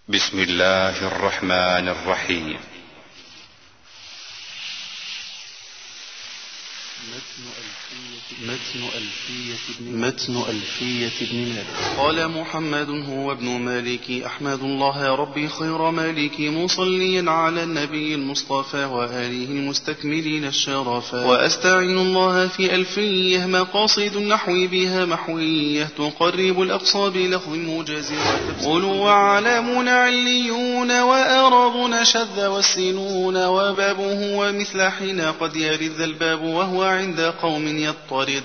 بسم الله الرحمن الرحيم. متن ألفية ابن مالك. قال محمد هو ابن مالك أحمد الله يا ربي خير مالك، مصليا على النبي المصطفى وآله المستكملين الشرفا، وأستعين الله في ألفيه مقاصد النحو بها محوية، تقرب الأقصى بلفظ موجز قلوا وعلامون عليون وأراضون شذ والسنون، وبابه ومثل حين قد يرد الباب وهو عند قوم يضطرد.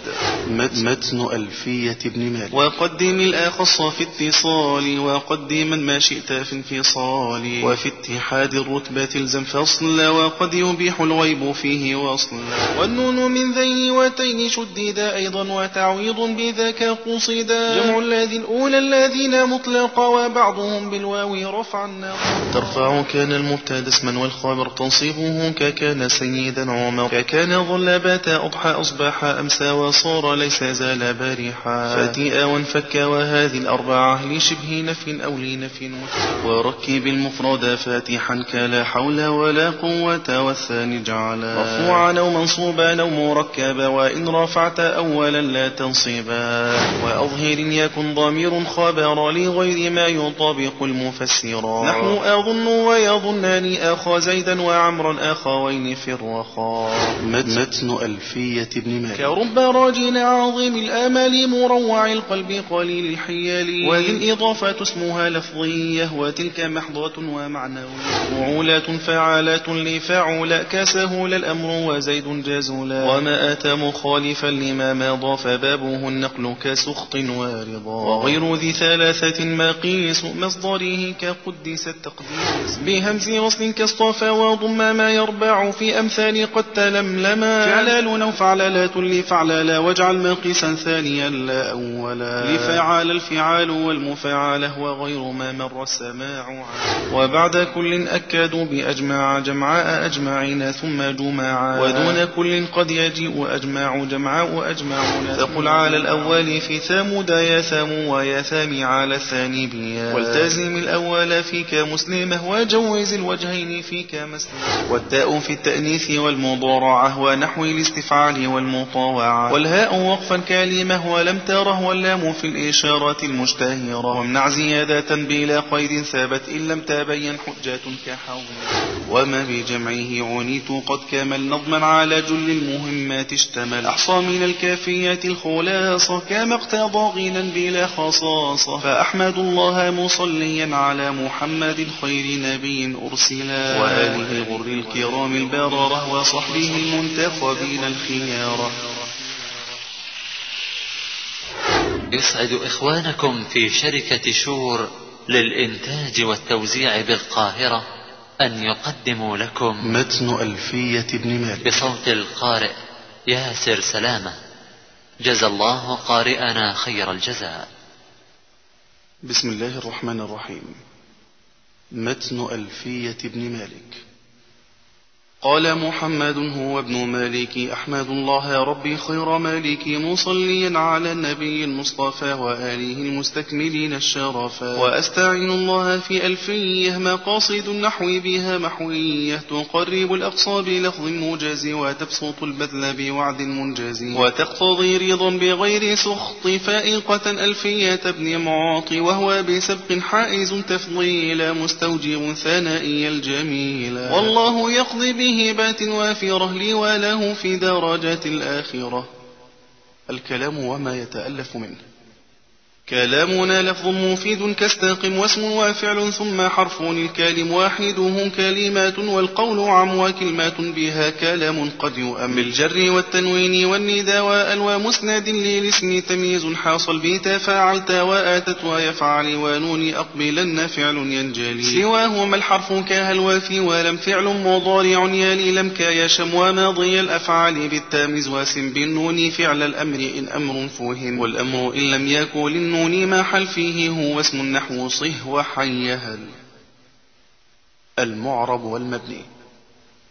متن ألفية ابن مالك. وقدم الأخص في اتصال، وقدما ما شئت في انفصال، وفي اتحاد الرتبة الزم فصل، وقد يبيح الغيب فيه وصل. والنون من ذي وتين شددا أيضا، وتعويض بذاك قصدا، جمع الذي الأولى الذين مطلقا، وبعضهم بالواو رفعا ترفع كان المبتدا اسما، والخبر تنصبه ككان سيدا عمر، ككان ظل بات أضحى أصبح أمسى، وصار ليس زال بارحا، فتيئا وانفك وهذه الأربعة لشبه نفي أو لنفي، وركب المفرد فاتحا كلا حول ولا قوة، والثاني جعلا مرفوعا أو منصوبا أو مركبا، وإن رفعت أولا لا تنصبا، وأظهر يكن ضمير خبر لغير ما يطابق المفسرا، نحو أظن ويظنان أخا زيدا وعمرا أخوين في الرخاء. متن ألفية ابن مالك. كرب راجل عظيم الآمال مروع القلب قليل الحيال، وذي الإضافة اسمها لفظية، وتلك محضة ومعنوية، فعولة فعالات لفعول كسهول الأمر وزيد جزولا، وما أتى مخالفا لما مضى فبابه النقل كسخط وارضا، وغير ذي ثلاثة مقيس مصدره كقدس التقديس، بهمز وصل كاصطفى وضم ما يربع في أمثال قد تلملما، فعلال أو فعلالات لفعللا، واجعل مقيسا ثانيا لا أولا، لفعال الفعال والمفعله، وغير ما مر السماع، وبعد كل أكدوا بأجمع جمعاء أجمعين ثم جمعا، ودون كل قد يجيء أجمع جمعاء أجمعون، تقل على الأول في ثامود يا ثام ويا ثام على الثاني بيا، والتزم الأول فيك مسلمه، وجوز الوجهين فيك مسلمه، والتاء في التأنيث والمضارعة، ونحو الاستفعال والمطاوعة، والهاء وقفا كلمة ولم تره، واللام في الإشارة المشتهرة، وامنع زيادة بلا قيد ثابت إن لم تبين حجة كحول، وما بجمعه عنيت قد كمل نظما على جل المهمات اشتمل، أحصى من الكافية الخلاصة كما اقتضى غنى بلا خصاصة، فأحمد الله مصليا على محمد خير نبي أرسلا، وآله الغر الكرام البررة، وصحبه المنتخبين الخيارة. يسعد إخوانكم في شركة شور للإنتاج والتوزيع بالقاهرة أن يقدموا لكم متن ألفية ابن مالك بصوت القارئ ياسر سلامة، جزى الله قارئنا خير الجزاء. بسم الله الرحمن الرحيم. متن ألفية ابن مالك. قال محمد هو ابن مالك أحمد الله يا ربي خير مالك، مصليا على النبي المصطفى وآله المستكملين الشرفا، وأستعين الله في ألفيه مقاصد النحو بها محوية، تقرب الأقصى بلفظ موجز، وتبسط البذل بوعد منجز، وتقتضي رضا بغير سخط، فائقة ألفية ابن معاطي، وهو بسبق حائز تفضيلا، مستوجب ثنائي الجميل، والله يقضي به هبات وافرة لي وله في درجات الآخرة. الكلام وما يتألف منه. كلامنا لفظ مفيد كاستقم، واسم وفعل ثم حرف الكلم واحده كلمات، والقول عم وكلمات بها كلام قد يؤم، بالجر والتنوين والندى والوا مسند للاسم تمييز حاصل بتفاعلت وآتت ويفعل، ونون أقبلن فعل ينجلي، سواهما الحرف كهل وفي ولم فعل مضارع يلي لم كيشم، وماضي الأفعال بالتامز واسم بالنون فعل الأمر إن أمر فهم، والأمر إن لم يكن للنون ما حل فيه هو اسم النحو صه وحيهل. المعرب والمبني.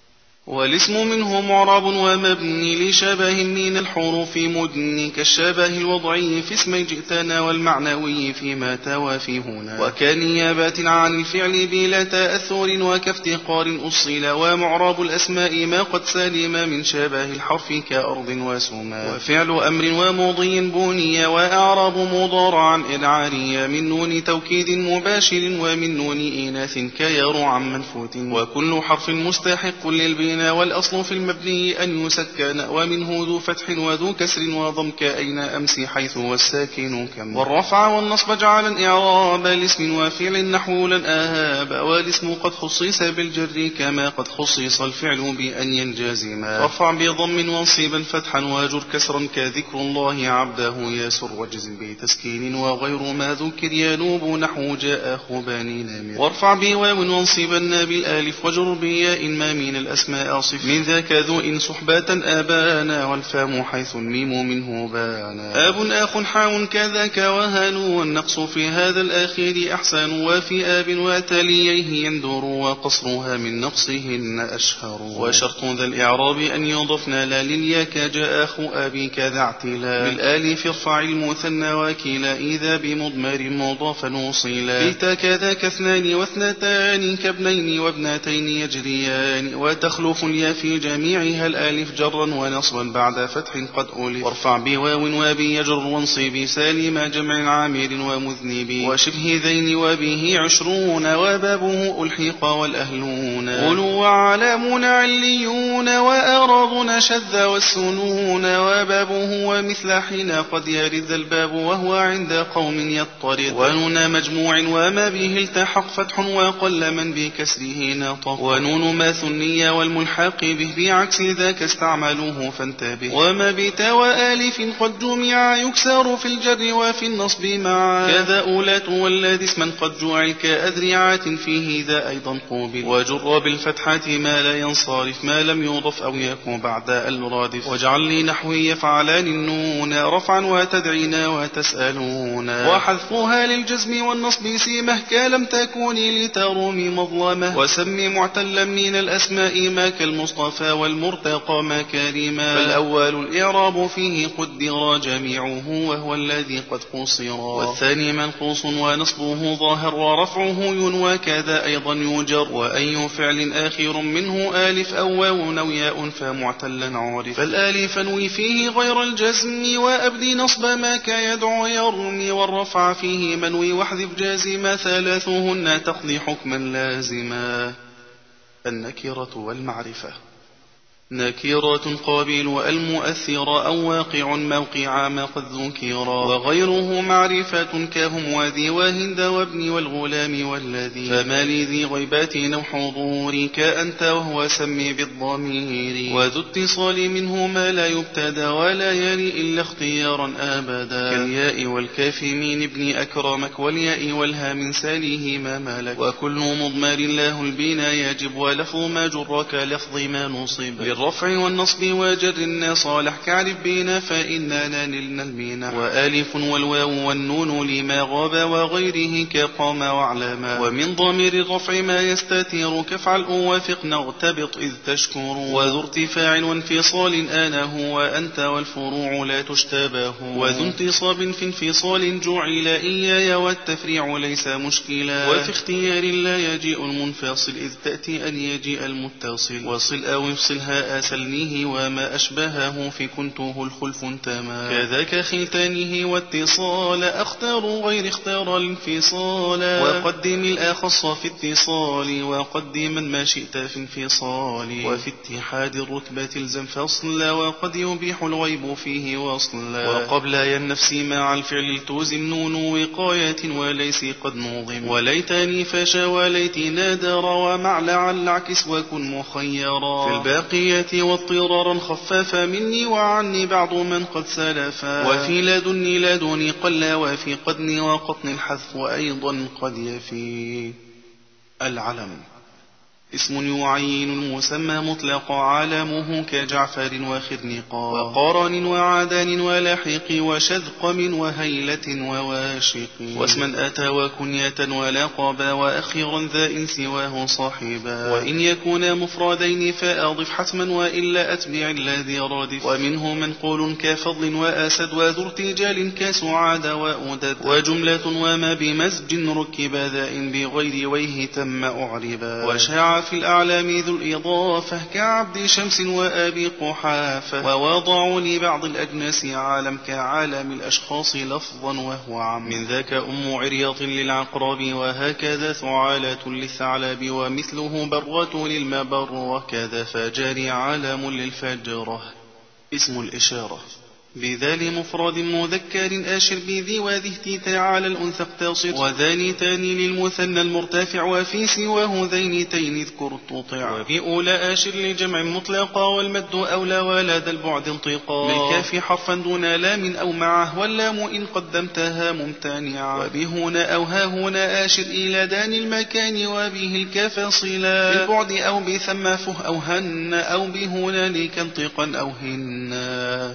والاسم منه معرب ومبني لشبه من الحروف مدن كالشبه الوضعي في اسمي جئتنا والمعنوي فيما توافي هنا وكنيابة عن الفعل بلا تأثر وكافتقار أصل ومعرب الأسماء ما قد سلم من شبه الحرف كأرض وسما وفعل أمر ومضي بني وأعرب مضارعا إذعاريا من نون توكيد مباشر ومن نون إناث كيرعا منفوت وكل حرف مستحق للبناء والأصل في المبني أن يسكن ومنه ذو فتح وذو كسر وضم كأين أمس حيث والساكن كم والرفع والنصب جعلا إعراب الاسم وفعل نحو لن آهاب والاسم قد خصيص بالجر كما قد خصيص الفعل بأن ينجزما رفع بضم وانصبا فتحا واجر كسرا كذكر الله عبده يسر وجزم بتسكين وغير ما ذكر ينوب نحو جاء خباني نامر وارفع بواو وانصبا بالآلف وجر بياء ما من الأسماء أصف من ذاك ذو إن صحبة آبانا والفام حيث الميم منه بانا آب آخ حاء كذاك وهانو والنقص في هذا الآخر أحسن وفي آب وتليه يندر وقصرها من نقصهن أشهر وشرط ذا الإعراب أن يضفنا لا للياك جاء أخو أبي كذا اعتلا بالآلف ارفع المثنى وكلا إذا بمضمر مضافا وصلا بيتا كذاك اثنان واثنتان كابنين وابنتين يجريان وتخلف اليا في جميعها الآلف جرا ونصبا بعد فتح قد أولف وارفع بواو وبي يجر وانصب سالم جمع عامر ومذنب وشبه ذين وبه 20 وبابه ألحق والأهلون قلوا وعلامون عليون وأراضون شذ والسنون وبابه ومثل حين قد يرد الباب وهو عند قوم يضطرد ونون مجموع وما به التحق فتح وقل من بكسره نطق ونون ما ثني والملحق به بعكس ذاك استعملوه فانتبه وما بتا وآلف قد جمع يكسر في الجر وفي النصب معا كذا أولات والذي اسما قد جعل كأذرعات فيه ذا أيضا قوبل وجر بالفتحة ما لا ينصرف ما لم يضف أو يكون بعد المرادف واجعل لي نحوي يفعلان النون رفعا وتدعينا وتسألون وحذفها للجزم والنصب سيمه كلم تكوني لترومي مظلمة وسمي معتلا من الأسماء ما كالمصطفى والمرتقى مكارما فالأول الإعراب فيه قدر جميعه وهو الذي قد قصر والثاني منقوص ونصبه ظاهر ورفعه ينوى كذا أيضا يجر وأي فعل آخر منه آلف أو واو أو ياء فمعتلا عرف فالآلف نوي فيه غير الجزم وأبدي نصب ما كيدعو يرمي والرفع فيه منوي واحذف جازما ثلاثهن تقضي حكما لازما النكرة والمعرفة نكرة قابل المؤثر أو واقع موقع ما قد ذكر وغيره معرفة كهم وذي وهند وابن والغلام والذي فما لذي غيبات أو حضور كأنت وهو سمي بالضمير وذو اتصال منه ما لا يبتدى ولا يلي إلا اختيارا أبدا كالياء والكاف من ابن أكرمك والياء والها من ساليه ما ملك وكل مضمر له البنا يجب ولفظ ما جرك لفظ ما نصب الرفع والنصب وجر صالح كعرف بنا فإننا نلنا المينا وآلف والواو والنون لما غاب وغيره كقام وعلما ومن ضمير الرفع ما يستتير كفعل وافق نغتبط إذ تشكر وذو ارتفاع وانفصال آنه وأنت والفروع لا تشتبه وذو انتصاب في انفصال جعل إياي والتفريع ليس مشكلا وفي اختيار لا يجيء المنفصل إذ تأتي أن يجيء المتصل وصل أو افصلها أسلنيه وما أشبهه في كنته الخلف تما كذاك خلتانه واتصال أختار غير اختار الانفصال وقدم الأخص في اتصال وقدم ما شئت في انفصال وفي اتحاد الرتبة الزم فصل وقد يبيح الغيب فيه وصلا وقبل النفس مع الفعل توزن نون وقاية وليس قد نوضم وليتني فشا وليت نادر ومع لعل عكس وكن مخيرا في الباقية واضطرارا خفف مني وعني بعض من قد سلفا وفي لدني قل وفي قدني وقطن الحذف أيضا قد يفي العلم اسم يعين المسمى مطلق علامه كجعفر وخرنقا وقارن وعدن ولاحق وشذقم وهيلة وواشق واسما أتى وكنية ولقبا وأخيرا ذا إن سواه صاحبا وإن يكون مفردين فأضف حتما وإلا أتبع الذي رادف ومنه منقول كفضل وأسد وذو ارتجال كسعاد وأدد وجملة وما بمزج ركب ذا إن بغير ويه تم أعربا وشاع في الأعلام ذو الإضافة كعبد شمس وأبي قحافة ووضعوا لبعض الأجناس عالم كعالم الأشخاص لفظا وهو عم من ذاك أم عرياط للعقرب وهكذا ثعالة للثعلب ومثله برة للمبر كذا فجار عالم للفجرة اسم الإشارة بذال مفرد مذكر آشر بذي وذي اهتتاع على الأنثى اقتصر وذان تاني للمثنى المرتفع وفي سواه ذينتين اذكر تطع وبأولى آشر لجمع مطلقا والمد أولى ولدى البعد انطقا للكاف حرفا دون لام أو معه واللام إن قدمتها ممتنعا وبهنا أو هاهنا آشر إلى دان المكان وبه الكاف صلا بالبعد أو بثم فه أو هن أو بهنا لك انطقا أو هنا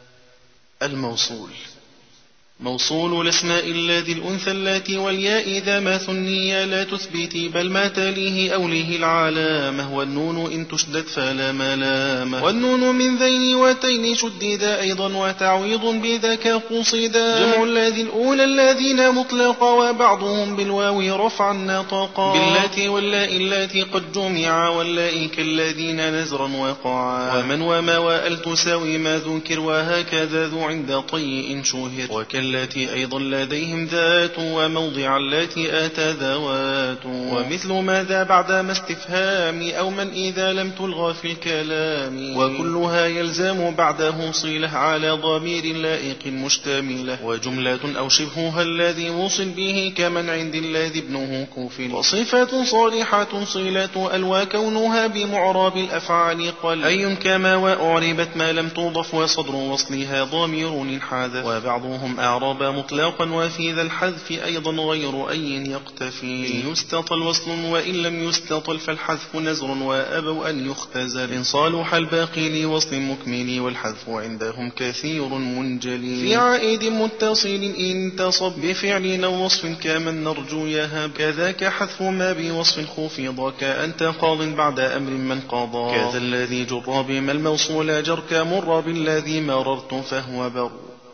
الموصول موصول الأسماء الذي الأنثى اللاتي والياء إذا ما ثني لا تثبتي بل ما تليه أوليه العلامة والنون إن تشدد فلا ملامة والنون من ذين وتين شددا أيضا وتعويض بذاك قصدا جمع الذي الأولى الذين مطلقا وبعضهم بالواو رفعا نطقا باللاتي واللاء اللاتي قد جمعا واللاء كالذين نزرا وقعا ومن وما وأل تساوي ما ذكر وهكذا ذو عند طي إن شهر التي أيضا لديهم ذات وموضع التي آتى ذوات ومثل ماذا بعد ما استفهام أو من إذا لم تلغى في الكلام وكلها يلزم بعده صيلة على ضمير لائق مشتملة وجملة أو شبهها الذي وصل به كمن عند الذي ابنه كفل وصفة صالحة صيلة ألوى كونها بمعراب الأفعال قل أي كما وأعربت ما لم توضف وصدر وصلها ضمير انحذف وبعضهم أعرب مطلقا وفي ذا الحذف أيضا غير أي يقتفي إن يستطل وصل وإن لم يستطل فالحذف نزر وأبوا أن يختزل إن صالح الباقي لوصل مكمل والحذف عندهم كثير منجلي في عائد متصل إن تصب بفعل أو وصف كمن نرجو يهب كذاك حذف ما بوصف خفض كأنت قاض بعد أمر من قضى كذا الذي جر بما الموصول جر كمر بالذي مررت فهو بر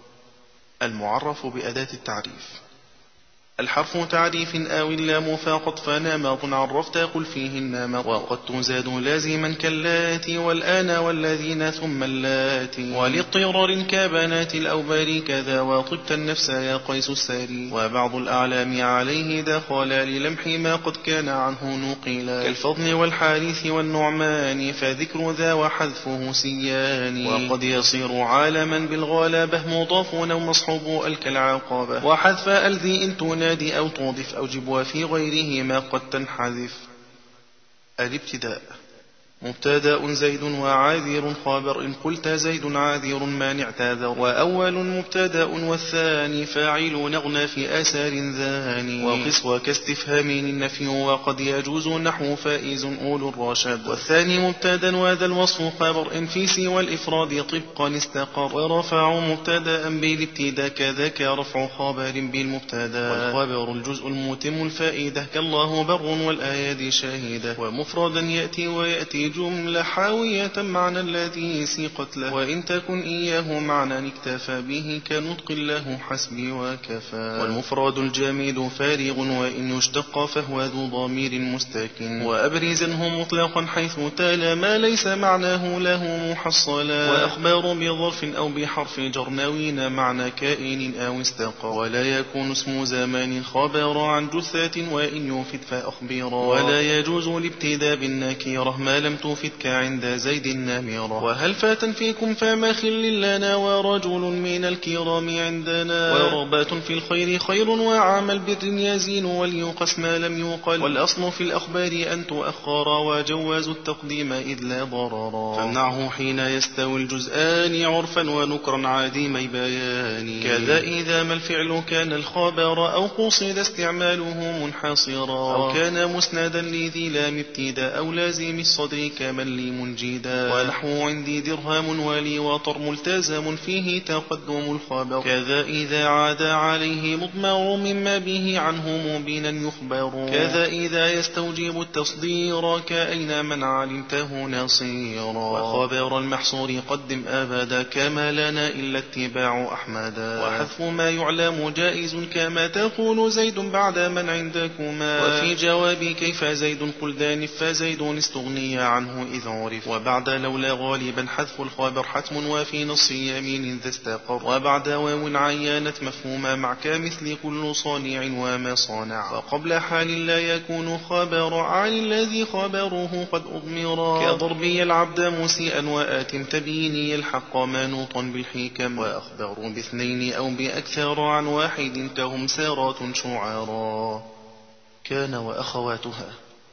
المعرف بأداة التعريف الحرف تعريف أو اللام فقط فنمط عرفت قل فيه النمط وقد تزاد لازما كاللاتي والآن والذين ثم اللاتي ولاضطرار كبنات الأوبار كذا وطبت النفس يا قيس الساري وبعض الأعلام عليه دخل للمح ما قد كان عنه نقلا كالفضل والحارث والنعمان فذكر ذا وحذفه سيان وقد يصير عالما بالغلبة مضاف أو مصحوب الكالعقبة وحذف ألذي إن تنادي أو توضف أو جب وفي غيره ما قد تنحذف الابتداء مبتدأ زيد وعاذر خبر إن قلت زيد عاذر مانع تاذر وأول مبتدأ والثاني فاعل نغنى في أسار ذاني وقسوة كاستفهام النفي وقد يجوز نحو فائز أول الرشد والثاني مبتدأ وذا الوصف خبر إن في سوى الإفراد طبقا استقر ورفع مبتدأ بالابتداء كذاك رفع خبر بالمبتدأ والخبر الجزء المتم الفائدة كالله بر والآيات شاهدة ومفردا يأتي ويأتي جملة حاوية معنى الذي سيقت له وإن تكن إياه معنى اكتفى به كنطق له حسبي وكفى والمفرد الجامد فارغ وإن يشتق فهو ذو ضمير مستكن وأبرزنه مطلقا حيث تالا ما ليس معناه له محصلا وأخبار بظرف أو بحرف جرنوين معنى كائن أو استقى ولا يكون اسم زمان خبر عن جثة وإن يفد فأخبرا ولا يجوز الابتداء بالنكيرة ما لم أن تفتك عند زيد النمرة. وهل فاتا فيكم فما خل لنا ورجل من الكرام عندنا ورغبات في الخير خير وعمل البر يزين وليقس ما لم يقل والأصل في الأخبار أن تؤخر وجواز التقديم إذ لا ضرر فامنعه حين يستوي الجزآن عرفا ونكرا عاديمي بيان كذا إذا ما الفعل كان الخبر أو قصد استعماله منحصرا أو كان مسندا لذي لام ابتداء أو لازم الصدر كمن لي منجدا ونحو عندي درهم ولي وطر ملتزم فيه تقدم الخبر كذا إذا عاد عليه مضمر مما به عنه مبينا يخبر كذا إذا يستوجب التصدير كأين من علمته نصيرا وخبر المحصور قدم أبدا كما لنا إلا اتباع أحمدا وحذف ما يعلم جائز كما تقول زيد بعد من عندكما وفي جواب كيف زيد قل دانف فزيد استغني عنه إذ عرف وبعد لولا غالبا حذف الخبر حتم وفي نص يمين ذا استقر وبعد واو عيانت مفهوما مع كمثل كل صانع وما صانع وقبل حال لا يكون خبر عن الذي خبره قد أضمرا كضربي العبد مسيئا وآتم تبيني الحق منوطا بالحكم وأخبر باثنين أو بأكثر عن واحد كهم سارات شعارا كان وأخواتها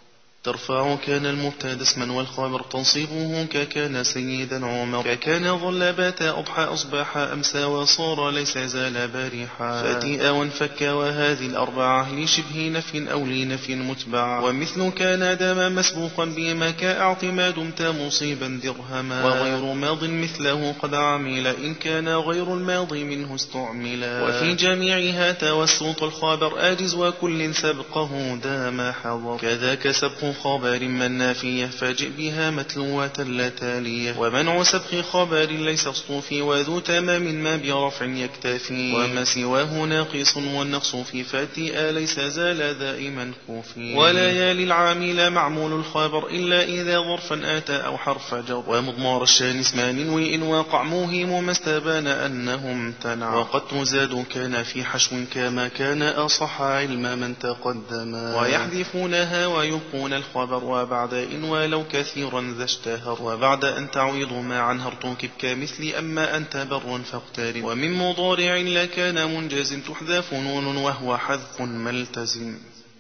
ترفع كان المبتدا اسما والخبر تنصبه ككان سيدا عمر ككان ظل بات أضحى أصبح أمسى وصار ليس زال بريحا فتيئا وانفك وهذه الأربعة لشبه نفي أو لنفي متبع ومثل كان دام مسبوقا بما كاعتماد دمت مصيبا درهما وغير ماض مثله قد عمل إن كان غير الماضي منه استعملا وفي جميعها توسط الخبر آجز وكل سبقه دام حضر كذاك سبق خبر من نافية فاجئ بها متلوة لا تالية ومنع سبق خبر ليس اصطوفي وذو تمام ما برفع يكتفي وما سواه ناقص والنقص في فاتئ ليس زال دائما كوفي ولا يالي العامل معمول الخبر إلا إذا ظرفا آتى أو حرف جر ومضمار الشان اسمان وإن واقع موهم ما استبان أنه امتنع وقد تزاد كان في حشو كما كان أصح علم من تقدم ويحذفونها ويبقون الخبر وبعد إن ولو كثيرا ذا اشتهر وبعد أن تعويض ما عنها ارتكب كمثل أما أنت بر فاقترب ومن مضارع لكان منجز تحذف نون وهو حذف ملتزم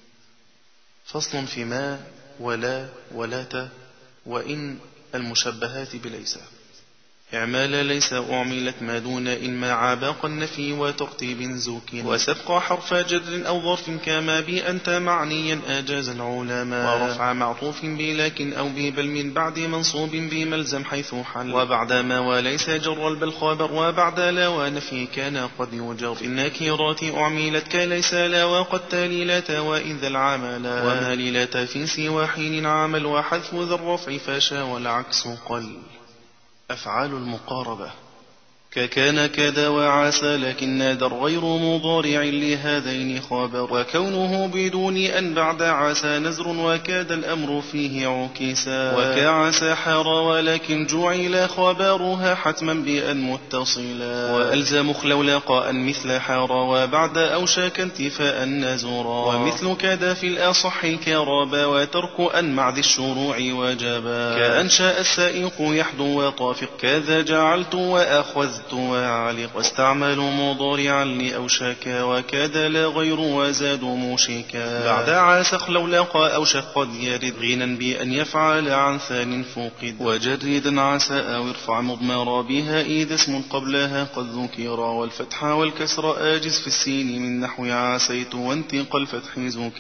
فصل في ما ولا ولات وإن المشبهات بليس إعمال ليس أعملت ما دون إن مع باق النفي وترتيب زوك وسبق حرف جر أو ظرف كما بأنت معنيا أجاز العلماء ورفع معطوف بلكن أو ببل من بعد منصوب بملزم حيث حل وبعد ما وليس جر البل خبر وبعد لا ونفي كان قد يجر في النكرات أعملت كليس لا وقد تاليلت وإن ذا العمل وما ليلت في سوى حين عمل وحذف ذا الرفع فشا والعكس قل أفعال المقاربة ككان كذا وعسى لكن نادر غير مضارع لهذين خبر وكونه بدون أن بعد عسى نزر وكاد الأمر فيه عكسا وكعسى حار ولكن جعل خبرها حتما بأن متصلا وألزم خلولقاء مثل حار وبعد أوشاك انتفاء نزرا ومثل كذا في الأصح كرابا وترك أن مع ذي الشروع وجبا كأنشاء السائق يحدو وطافق كذا جعلت وأخذت وعلق واستعمل مضارعا لأوشك وكذا لا غير وزاد موشكا بعد عاسق لو لقى أوشك قد يرد غنى بأن يفعل عن ثان فوقد وجردا عسى أو ارفع مضمر بها إذا اسم قبلها قد ذكر والفتح والكسر آجز في السين من نحو عاسيت وانتقى الفتح زوك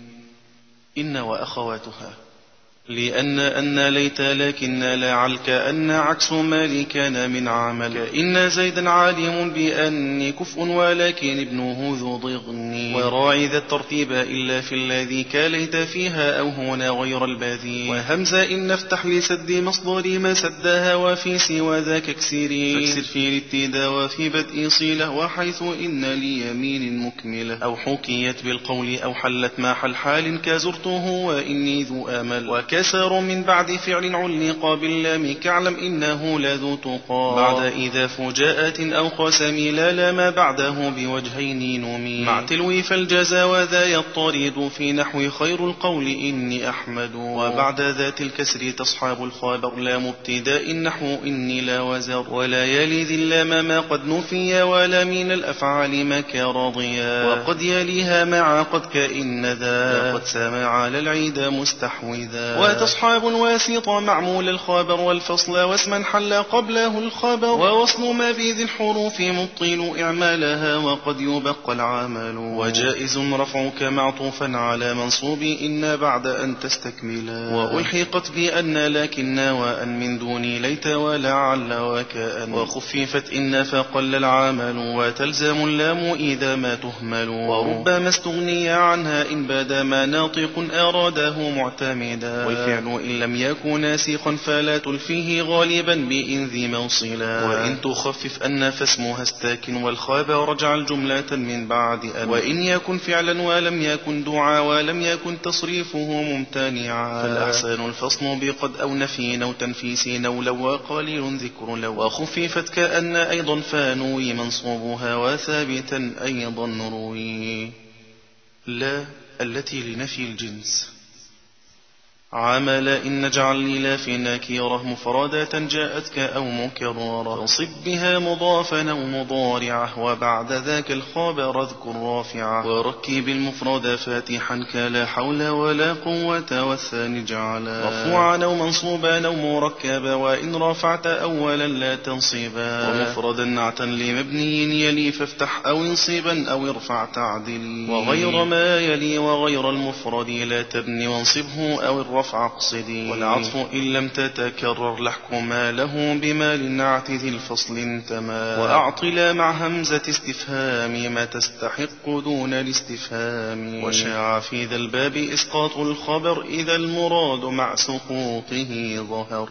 إن وأخواتها لأن ليت لكن لعلك أن عكس ما كان من عمل إن زيدا عالم بأني كفء ولكن ابنه ذو ضغن وراعي ذا الترتيب إلا في الذي كليت فيها أو هنا غير البذي وهمزة إن نفتح لسد مصدر ما سدها وفي سوى ذاك اكسري فاكسر في الابتداء وفي بدء صيلة وحيث إن ليمين مكملة أو حكيت بالقول أو حلت ما حل حال كزرته وإني ذو آمل يسار من بعد فعل علق باللام كعلم إنه لذو تقى بعد إذا فجاءة أو قسم لا لما بعده بوجهين نمي مع تلوي فالجزا وذا يضطرد في نحو خير القول إني أحمد وبعد ذات الكسر تصحاب الخبر لا مبتداء نحو إني لا وزر ولا يلي ذي اللام ما قد نفي ولا من الأفعال ما كراضيا وقد يليها مع قد كإن ذا قد سمع على العيد مستحوذا وتصحاب الواسط معمول الخبر والفصل واسما حل قبله الخبر ووصل ما في ذي الحروف مبطل إعمالها وقد يبقى العمل وجائز رفعك معطوفا على منصوب إن بعد أن تستكملا وألحقت بأن لكن وأن من دون ليت ولعل وكأن وخففت إن فقل العمل وتلزم اللام إذا ما تهمل وربما استغني عنها إن بدا ما ناطق أراده معتمدا والفعل إن لم يكن ناسخا فلا تلفيه غالبا بإن ذي موصلا وإن تخفف أن فاسمها استاكن والخبر رجع جملة من بعد أن وإن يكن فعلا ولم يكن دعا ولم يكن تصريفه ممتنعا فالأحسن الفصل بقد أو نفي أو تنفيس أو لو وقليل ذكر لو وخففت كأن أيضا فانوي منصوبها وثابتا أيضا نروي لا التي لنفي الجنس عمل إن نجعل للا في نكيرة مفردة جاءتك أو مكررة فانصب بها مضافا أو مضارعة وبعد ذاك الخبر اذكر رافعة وركب المفرد فاتحا كلا حول ولا قوة والثاني جعلا مرفوعا أو منصوبا أو مركبا وإن رفعت أولا لا تنصبا ومفردا نعتا لمبني يلي فافتح أو انصبا أو ارفع تعدلي وغير ما يلي وغير المفرد لا تبني وانصبه أو الرفع اقصدي والعطف إن لم تتكرر لحكما له بما للنعت ذي الفصل انتما وأعطلا مع همزة استفهام ما تستحق دون الاستفهام وشاع في ذا الباب إسقاط الخبر إذا المراد مع سقوطه ظهر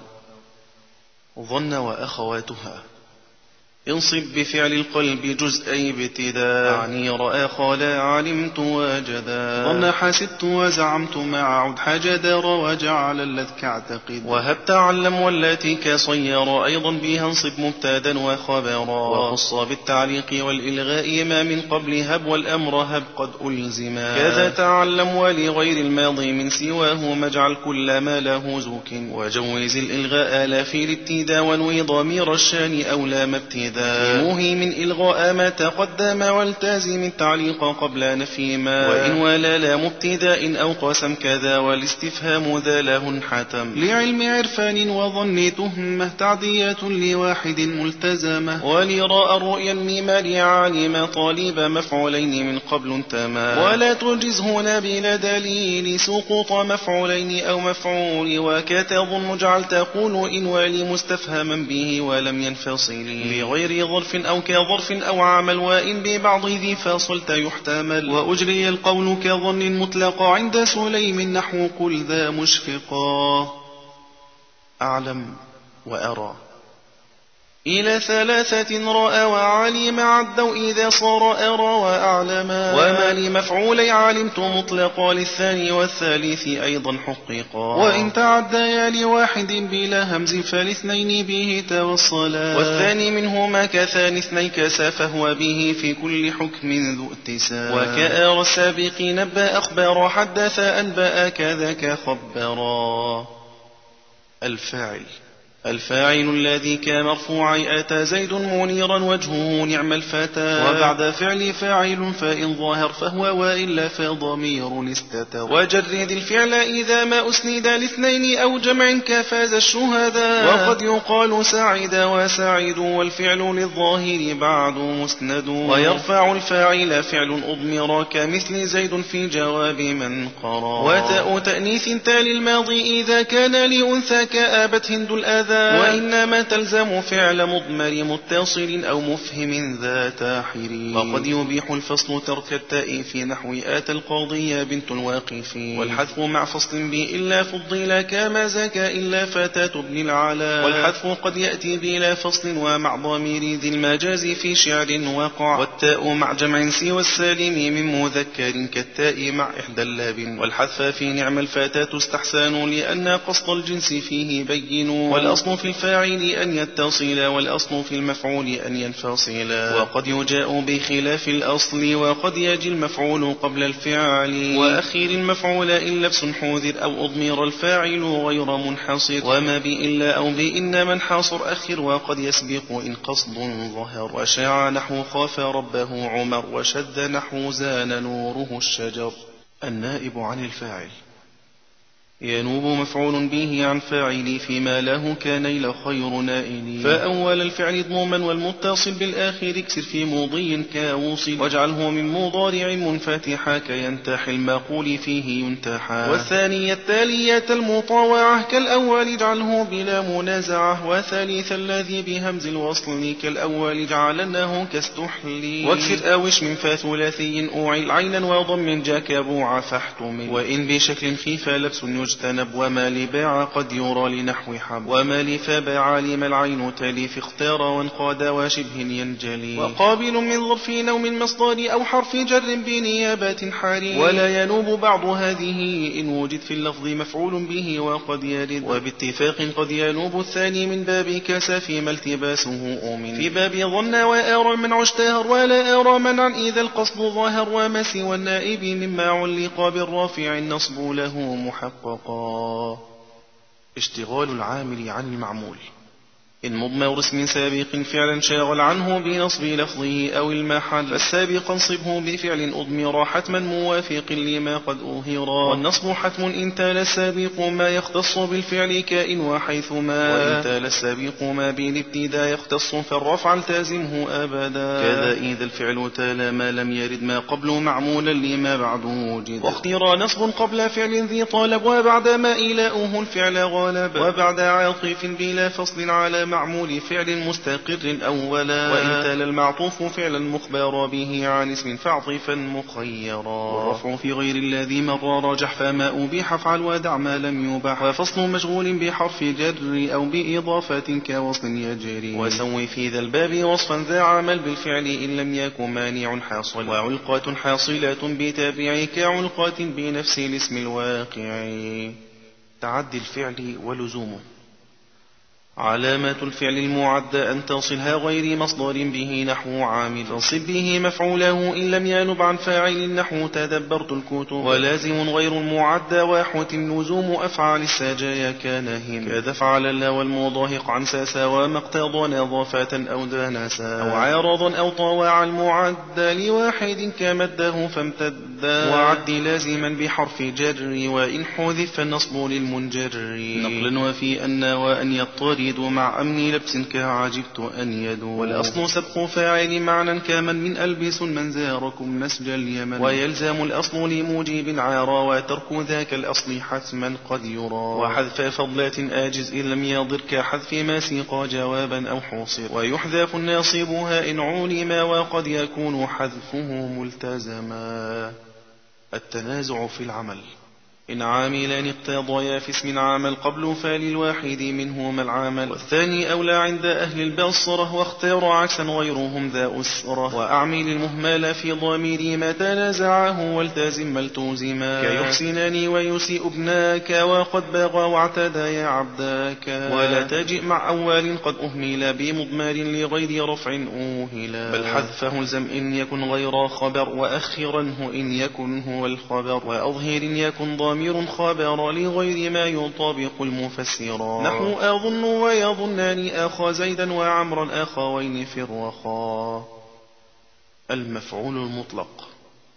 ظن وأخواتها انصب بفعل القلب جزءي ابتداء أعني رأى خلا علمت وجدا ظن حسبت وزعمت مع عد حجدر وجعل اللذك اعتقد وهب تعلم والتي كصير أيضا بها انصب مبتدا وخبرا وخص بالتعليق والإلغاء ما من قبل هب والأمر هب قد ألزما كذا تعلم ولغير الماضي من سواه مجعل كل ما له زوك وجوز الإلغاء لا في الابتداء وانوي ضمير الشان أولى مبتدا موهم إلغاء ما تقدم والتازم التعليق قبل نفي ما وإن ولا لا مبتداء أو قسم كذا والاستفهام ذا له حتم لعلم عرفان وظن تهمة تعدية لواحد ملتزمة ولراء الرؤيا الميم لعالم طالب مفعولين من قبل انتما ولا تجز هنا بلا دليل سقوط مفعولين أو مفعول وكتظن جعل تقول إن والي مستفهما به ولم ينفصل غير ظرف أو كظرف أو عمل وإن ببعض ذي فاصلت يحتمل وأجري القول كظن مطلق عند سليم نحو قل ذا مشفقا أعلم وأرى إلى ثلاثة رأى وعلم عدوا إذا صار أرى وأعلما وما لمفعولي علمت مطلقا للثاني والثالث أيضا حققا وإن تعديا لواحد بلا همز فالاثنين به توصلا والثاني منهما كثاني اثنين كسا فهو به في كل حكم ذو اتسا وكأر السابق نبأ أخبار حدث أنبأ كذاك خبرا الفاعل الذي كمرفوع أتى زيد منيرا وجهه نعم الفتى وبعد فعل فاعل فإن ظاهر فهو وإلا فضمير استتر وجرد الفعل إذا ما أسند لاثنين أو جمع كفاز الشهداء وقد يقال سعد وسعيد والفعل للظاهر بعد مسند ويرفع الفاعل فعل أضمر كمثل زيد في جواب من قرأ وتاء تأنيث تالي الماضي إذا كان لأنثى كآبت هند الآذى هذا وإنما تلزم فعل مضمر متصل أو مفهم ذا تاحر. وقد يبيح الفصل ترك التاء في نحو آتى القاضية بنت الواقف، والحذف مع فصل بإلا فضل كما زكى إلا فتاة ابن العلا. والحذف قد يأتي بلا فصل ومع ضمير ذي المجاز في شعر وقع. والتاء مع جمع سوى السالم من مذكر كالتاء مع إحدى اللاب. والحذف في نعم الفتاة استحسان لأن قصد الجنس فيه بين. والأصل في الفاعل أن يتصل والأصل في المفعول أن ينفصل. وقد يجاء بخلاف الأصل وقد يجي المفعول قبل الفعل. وأخير المفعول إن لبس حوذر أو أضمر الفاعل غير منحصر. وما بإلا أو بإن من حاصر أخر. وقد يسبق إن قصد ظهر. وشاع نحو خاف ربه عمر وشد نحو زان نوره الشجر. النائب عن الفاعل ينوب مفعول به عن فاعل فيما له كنيل خير نائل. فأول الفعل ضموما والمتصل بالآخر اكسر في مضي كاوصل. واجعله من مضارع منفتحا كينتح المقول فيه ينتحا. والثانية التالية المطاوعة كالأول اجعله بلا منازعة. وثالث الذي بهمز الوصل كالأول اجعلنه كاستحلي. واكسر أوش من فثلاثي أوعل عينا وضم جاك بوع فاحتمل. وإن بشكل خيف لبس يجتنب. وما لباع قد يرى لنحو حب. وما لفباع لما العين تلف اختار وانقاد وشبه ينجلي. وقابل من ظرف أو من مصدر أو حرف جر بنيابة حري. ولا ينوب بعض هذه إن وجد في اللفظ مفعول به وقد يرد. وباتفاق قد ينوب الثاني من باب كاس فيما التباسه أؤمن. في باب ظن وآرى منع اشتهر ولا آرى منعا إذا القصد ظهر. وما سوى النائب مما علق بالرافع النصب له محقق. اشتغال العامل عن المعمول إن مضمر اسم سابق فعلا شاغل عنه بنصب لفظه أو المحل. فالسابق انصبه بفعل أضمر حتما موافق لما قد أظهر. والنصب حتم إن تال السابق ما يختص بالفعل كائن وحيثما. وإن تال السابق ما بالابتداء يختص فالرفع التازمه أبدا. كذا إذا الفعل تال ما لم يرد ما قبل معمولا لما بعده وجد. واختير نصب قبل فعل ذي طالب وبعد ما إلاؤه الفعل غالب. وبعد عاطف بلا فصل على معمول فعل مستقر أولا. وإن تال المعطوف فعلا مخبر به عن اسم فعطفا مخيرا. والرفع في غير الذي مر رجح فما أبيح فعل ودع ما لم يبح. وفصل مشغول بحرف جر أو بإضافة كوصل يجري. وسوي في ذا الباب وصفا ذا عمل بالفعل إن لم يكن مانع حاصل. وعلقات حاصلة بتابع كعلقات بنفس الاسم الواقع. تعدي الفعل ولزومه. علامة الفعل المعد أن تصلها غير مصدر به نحو عامل. فانصب به مفعوله إن لم ينب عن فاعل نحو تدبرت الكتب. ولازم غير المعد واحتم لزوم أفعال السجايا كانهم. كذا فعل الله والمضاهق عن ساسا وما اقتضى نظافة أو دانسا. أو عارضا أو طواع المعد لواحد كمده فامتدا. وعد لازما بحرف جر وإن حذف فالنصب للمنجر. نقلا وفي أن وأن يضطرد مع أمن لبس كعجبت أن يدو. والأصل سبق فاعل معنى كمن من ألبس من زاركم نسج اليمن. ويلزم الأصل لموجب عارى وترك ذاك الأصل حتما قد يرى. وحذف فضلات آجز إن لم يضر كحذف ما سيقى جوابا أو حوصر. ويحذف ناصبها إن علم وقد يكون حذفه ملتزما. التنازع في العمل إن عاملان اقتضيا في اسم عمل قبل فللواحد منهما العمل. والثاني أولى عند أهل البصرة واختار عكسا غيرهم ذا أسرة. وأعمل المهمل في ضمير ما تنازعه والتزم ملتوزما. كيحسنني ويسيء ابناك وقد بغى واعتدى يا عبداك. ولا تجئ مع أول قد أهمل بمضمر لغير رفع أوهلا. بل حذفه الزم إن يكن غير خبر وأخرنه إن يكن هو الخبر. وأظهر إن يكن ضمير خبر لغير ما يطابق المفسر. نحو أظن ويظنان أخا زيدا وعمرا أخوين في الرخاء. المفعول المطلق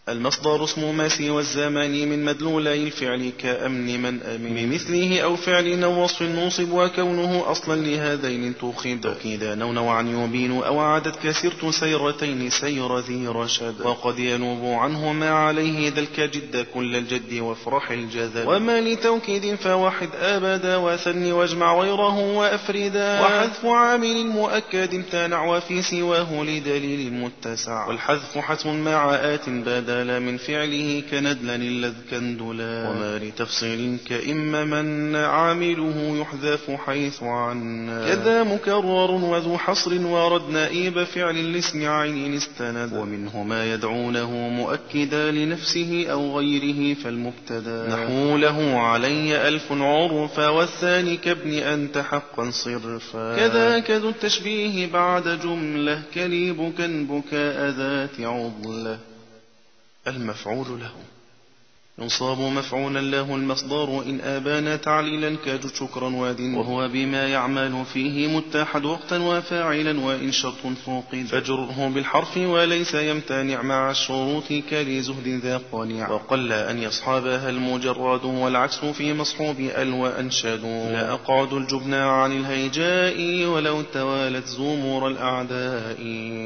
المصدر اسم ما سوى الزمان من مدلولي الفعل كأمن من أمن بمثله أو فعل أو وصف نوصب وكونه أصلا لهذين توخد توكيدا نوعا يبين أو عدد كسرت سيرتين سير ذي رشد وقد ينوب عنه ما عليه ذلك جد كل الجد وافرح الجذب وما لتوكيد فوحد أبدا وثني واجمع غيره وأفردا وحذف عامل مؤكد امتنع وفي سواه لدليل متسع والحذف حتم مع آت بدا من فعله كندلا الذ كندلا وما لتفصيل كإما من عامله يحذف حيث عنا كذا مكرر وذو حصر ورد نائب فعل الاسم عين استند ومنه ما يدعونه مؤكدا لنفسه أو غيره فالمبتدا نحو له علي ألف عرفا والثاني كابن أنت حقا صرفا كذاك ذو التشبيه بعد جملة كليبك بكاء ذات عضلة المفعول له ينصاب مفعولا له المصدر إن آبان تعليلا كاجد شكرا واد وهو بما يعمل فيه متحد وقتا وفاعلا وإن شرط فوقد فجره بالحرف وليس يمتنع مع الشروط كلزهد ذا قانع وقل أن يصحبها المجرد والعكس في مصحوب أل وأنشد لا أقعد الجبن عن الهيجاء ولو توالت زمور الأعداء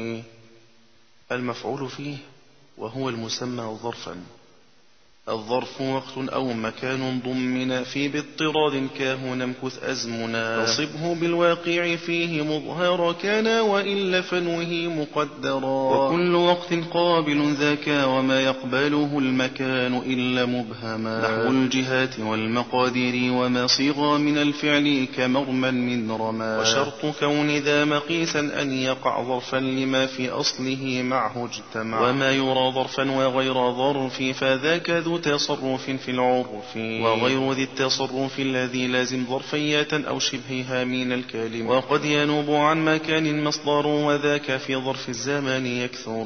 المفعول فيه وهو المسمى ظرفا الظرف وقت أو مكان ضمن في باضطراد كاهنا امكث أزمنا تصبه بالواقع فيه مظهر كان وإلا فنوه مقدرا وكل وقت قابل ذاك وما يقبله المكان إلا مبهما نحو الجهات والمقادير وما صيغ من الفعل كمرما من رما وشرط كون ذا مقيسا أن يقع ظرفا لما في أصله معه اجتمع وما يرى ظرفا وغير ظرف فذاك ذو تصرف في العرف وغير ذي التصرف الذي لازم ظرفية أو شبهها من الكلم وقد ينوب عن مكان مصدر وذاك في ظرف الزمان يكثر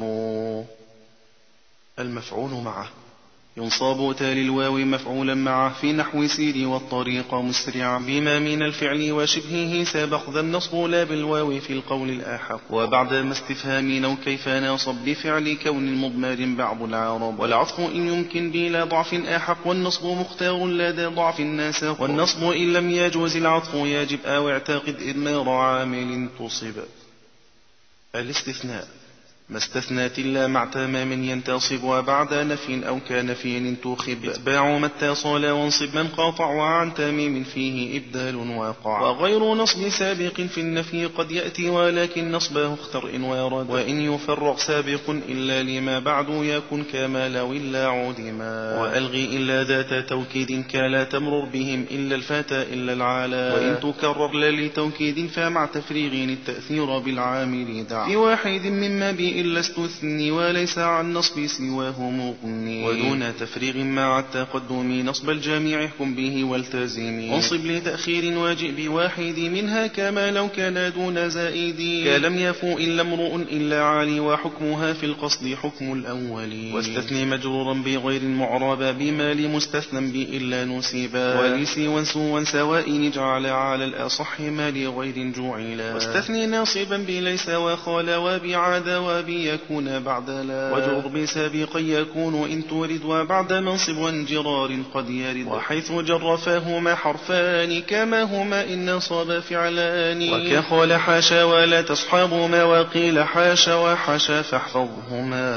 المفعول معه ينصاب تالي الواو مفعولا معه في نحو سيري والطريق مسرعا بما من الفعل وشبهه سبق ذا النصب لا بالواو في القول الآحق وبعد ما استفهام أو كيف ناصب بفعل كون المضمر بعض العرب والعطف إن يمكن بلا ضعف آحق والنصب مختار لدى ضعف الناسخ والنصب إن لم يجوز العطف يجب أو اعتقد إضمار عامل تصب الاستثناء ما استثنات إلا مع تمام ينتصب وبعد نفي أو كنفي توخب اتباع ما اتصل وانصب من قاطع وعن تميم فيه إبدال واقع وغير نصب سابق في النفي قد يأتي ولكن نصبه اختر إن وارد وإن يفرق سابق إلا لما بعد يكن كما لو إلا عدما وألغي إلا ذات توكيد كلا تمرر بهم إلا الفتى إلا العلا وإن تكرر لا لتوكيد فمع تفريغ التأثير بالعامل دع في واحد مما بي إلا استثني وليس عن نصب سواه مغني ودون تفريغ مع التقدم نصب الجميع يحكم به والتزم وانصب لتأخير واجئ بواحد منها كما لو كان دون زائد كلم يفو إلا امرؤ إلا علي وحكمها في القصد حكم الأول واستثني مجرورا بغير معرب بما لمستثنى بإلا نسيبا ولسوا سوا سواء اجعل على الأصح ما لغير جعلا واستثني ناصبا بليس وخال وبعاد يكون بعد لا وجر بسابق يكون إن ترد وبعد منصب وانجرار قد يرد وحيث جر فهما حرفان كما هما إن نصب فعلان وكخال حاشا ولا تصحاب ما وقيل حاشا وحاشا فاحفظهما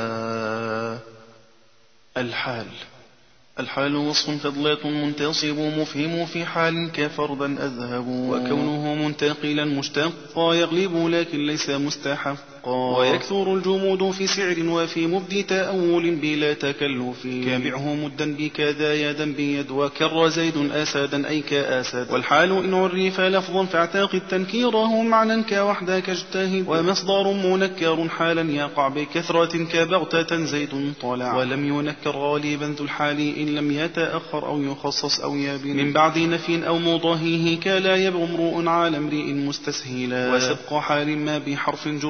الحال وصف فضلات منتصب مفهم في حال كفردا أذهب وكونه منتقلا مشتقا يغلب لكن ليس مستحقا ويكثر الجمود في سعر وفي مبد تأول بلا تكلف كابعه مدا بكذا يدا بيد وكر زيد أسدا أي كأسد والحال إن عرف لفظا فاعتقد تنكيره معنى كوحدك اجتهد ومصدر منكر حالا يقع بكثرة كبغتة زيد طلع ولم ينكر غالبا ذو الحال إن لم يتأخر أو يخصص أو يبن من بعد نفي أو مضاهيه كلا يبغ امرؤ على امرئ مستسهلا وسبق حال ما بحرف جر قد